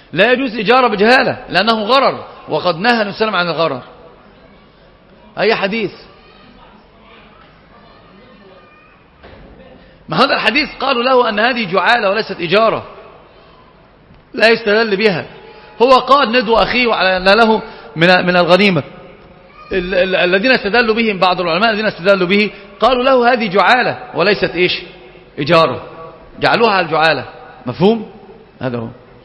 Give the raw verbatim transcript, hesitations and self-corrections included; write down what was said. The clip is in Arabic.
لا يجوز إجارة بجهالة لأنه غرر، وقد نهى النبي صلى الله عليه وسلم عن الغرر. أي حديث؟ ما هذا الحديث قالوا له أن هذه جعالة وليست إجارة، لا يستدل بها. هو قال ندوة أخيه وعلى له من من الغنيمة. الذين استدلوا بهم بعض العلماء الذين استدلوا به قالوا له هذه جعالة وليست إيش؟ إجارة، جعلوها على الجعالة. مفهوم؟ هذا هو.